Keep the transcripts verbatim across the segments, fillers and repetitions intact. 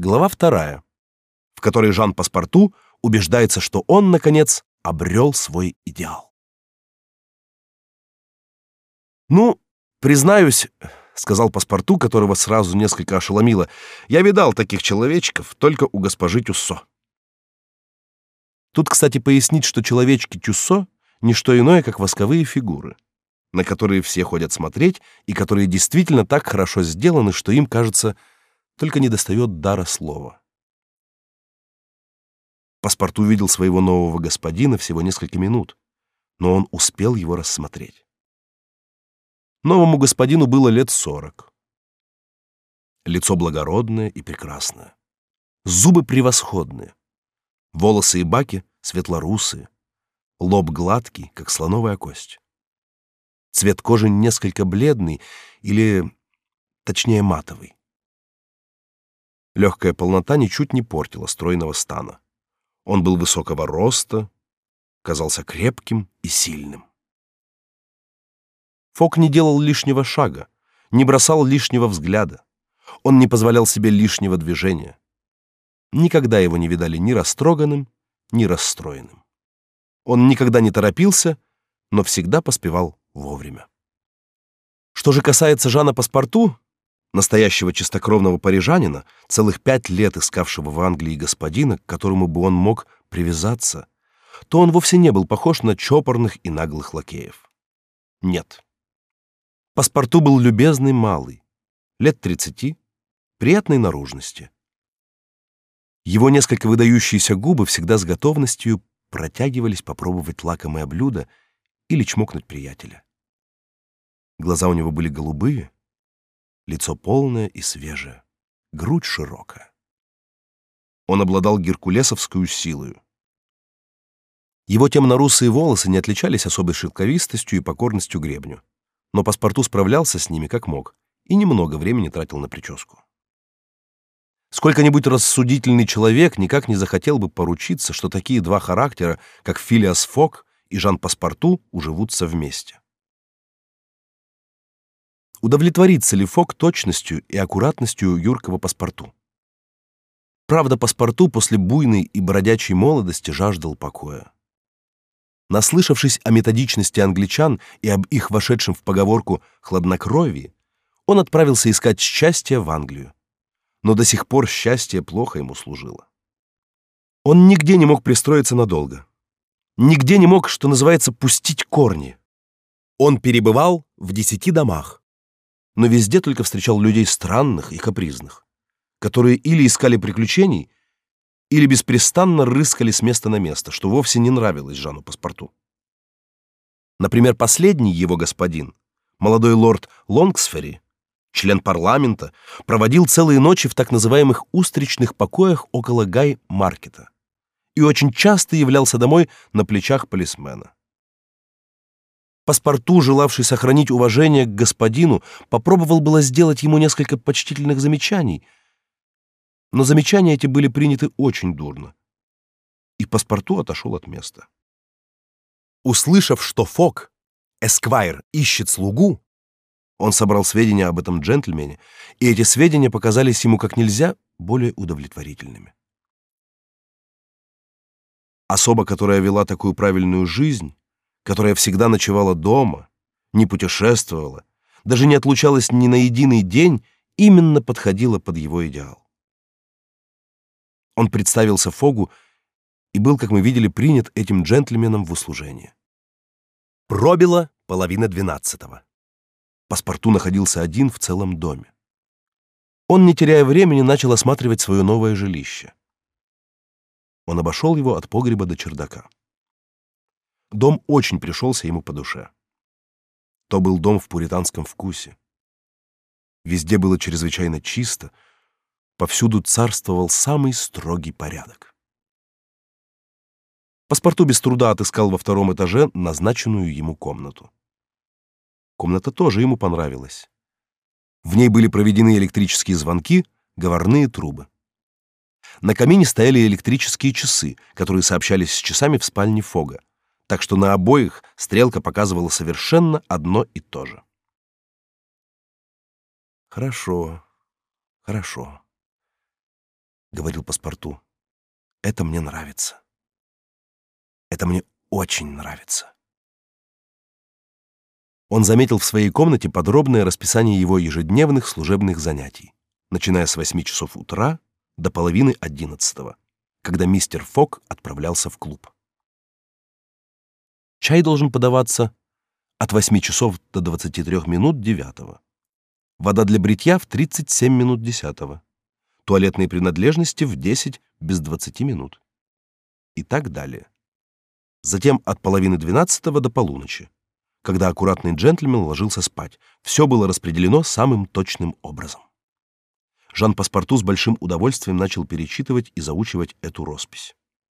Глава вторая, в которой Жан Паспарту убеждается, что он, наконец, обрел свой идеал. «Ну, признаюсь, — сказал Паспарту, которого сразу несколько ошеломило, — я видал таких человечков только у госпожи Тюссо». Тут, кстати, пояснить, что человечки Тюссо — не что иное, как восковые фигуры, на которые все ходят смотреть и которые действительно так хорошо сделаны, что им, кажется, только недостает дара слова. Паспарту видел своего нового господина всего несколько минут, но он успел его рассмотреть. Новому господину было лет сорок. Лицо благородное и прекрасное. Зубы превосходные. Волосы и баки светлорусые. Лоб гладкий, как слоновая кость. Цвет кожи несколько бледный или, точнее, матовый. Легкая полнота ничуть не портила стройного стана. Он был высокого роста, казался крепким и сильным. Фок не делал лишнего шага, не бросал лишнего взгляда. Он не позволял себе лишнего движения. Никогда его не видали ни растроганным, ни расстроенным. Он никогда не торопился, но всегда поспевал вовремя. Что же касается Жана Паспарту, настоящего чистокровного парижанина, целых пять лет искавшего в Англии господина, к которому бы он мог привязаться, то он вовсе не был похож на чопорных и наглых лакеев. Нет. Паспарту был любезный малый, лет тридцати, приятной наружности. Его несколько выдающиеся губы всегда с готовностью протягивались попробовать лакомое блюдо или чмокнуть приятеля. Глаза у него были голубые, лицо полное и свежее, грудь широкая. Он обладал геркулесовскую силою. Его темно-русые волосы не отличались особой шелковистостью и покорностью гребню, но Паспарту справлялся с ними как мог и немного времени тратил на прическу. Сколько-нибудь рассудительный человек никак не захотел бы поручиться, что такие два характера, как Филиас Фок и Жан Паспарту, уживутся вместе. Удовлетворится ли Фок точностью и аккуратностью юркого Паспарту? Правда, Паспарту после буйной и бродячей молодости жаждал покоя. Наслышавшись о методичности англичан и об их вошедшем в поговорку хладнокровии, он отправился искать счастья в Англию. Но до сих пор счастье плохо ему служило. Он нигде не мог пристроиться надолго. Нигде не мог, что называется, пустить корни. Он перебывал в десяти домах, но везде только встречал людей странных и капризных, которые или искали приключений, или беспрестанно рыскали с места на место, что вовсе не нравилось Жану Паспарту. Например, последний его господин, молодой лорд Лонгсфери, член парламента, проводил целые ночи в так называемых устричных покоях около Гай-маркета и очень часто являлся домой на плечах полисмена. Паспарту, желавший сохранить уважение к господину, попробовал было сделать ему несколько почтительных замечаний, но замечания эти были приняты очень дурно, и Паспарту отошел от места. Услышав, что Фок, эсквайр, ищет слугу, он собрал сведения об этом джентльмене, и эти сведения показались ему как нельзя более удовлетворительными. Особа, которая вела такую правильную жизнь, которая всегда ночевала дома, не путешествовала, даже не отлучалась ни на единый день, именно подходила под его идеал. Он представился Фогу и был, как мы видели, принят этим джентльменом в услужение. Пробило половина двенадцатого. Паспарту находился один в целом доме. Он, не теряя времени, начал осматривать свое новое жилище. Он обошел его от погреба до чердака. Дом очень пришелся ему по душе. То был дом в пуританском вкусе. Везде было чрезвычайно чисто, повсюду царствовал самый строгий порядок. Паспарту без труда отыскал во втором этаже назначенную ему комнату. Комната тоже ему понравилась. В ней были проведены электрические звонки, говорные трубы. На камине стояли электрические часы, которые сообщались с часами в спальне Фога, так что на обоих стрелка показывала совершенно одно и то же. Хорошо, хорошо. — говорил паспорту. «Это мне нравится. Это мне очень нравится». Он заметил в своей комнате подробное расписание его ежедневных служебных занятий, начиная с восьми часов утра до половины одиннадцатого, когда мистер Фог отправлялся в клуб. Чай должен подаваться от восьми часов до двадцати трёх минут девятого. Вода для бритья в тридцать семь минут десятого. Туалетные принадлежности в десять без двадцати минут. И так далее. Затем от половины двенадцатого до полуночи, когда аккуратный джентльмен ложился спать. Все было распределено самым точным образом. Жан Паспорту с большим удовольствием начал перечитывать и заучивать эту роспись.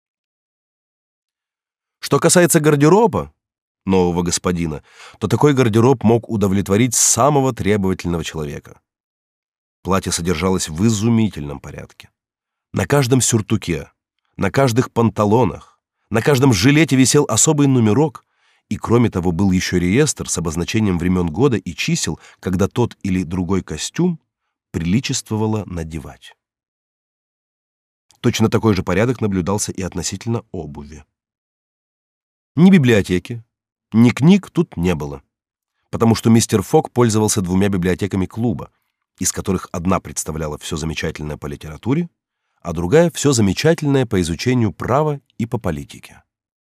Что касается гардероба нового господина, то такой гардероб мог удовлетворить самого требовательного человека. Платье содержалось в изумительном порядке. На каждом сюртуке, на каждых панталонах, на каждом жилете висел особый номерок, и кроме того был еще реестр с обозначением времен года и чисел, когда тот или другой костюм приличествовало надевать. Точно такой же порядок наблюдался и относительно обуви. Ни библиотеки, ни книг тут не было, потому что мистер Фог пользовался двумя библиотеками клуба, из которых одна представляла все замечательное по литературе, а другая все замечательное по изучению права и по политике.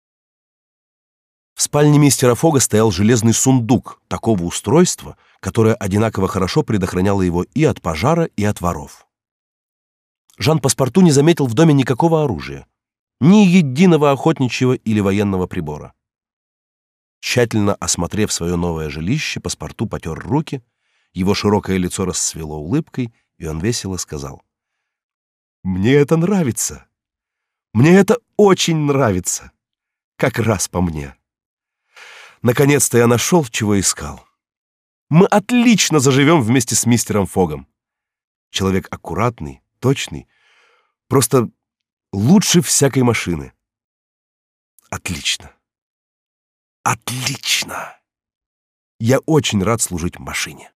В спальне мистера Фога стоял железный сундук такого устройства, которое одинаково хорошо предохраняло его и от пожара, и от воров. Жан Паспорту не заметил в доме никакого оружия, ни единого охотничьего или военного прибора. Тщательно осмотрев свое новое жилище, Паспорту потер руки, его широкое лицо расцвело улыбкой, и он весело сказал: «Мне это нравится! Мне это очень нравится! Как раз по мне! Наконец-то я нашел, чего искал. Мы отлично заживем вместе с мистером Фогом. Человек аккуратный, точный, просто лучше всякой машины. Отлично! Отлично! Я очень рад служить машине».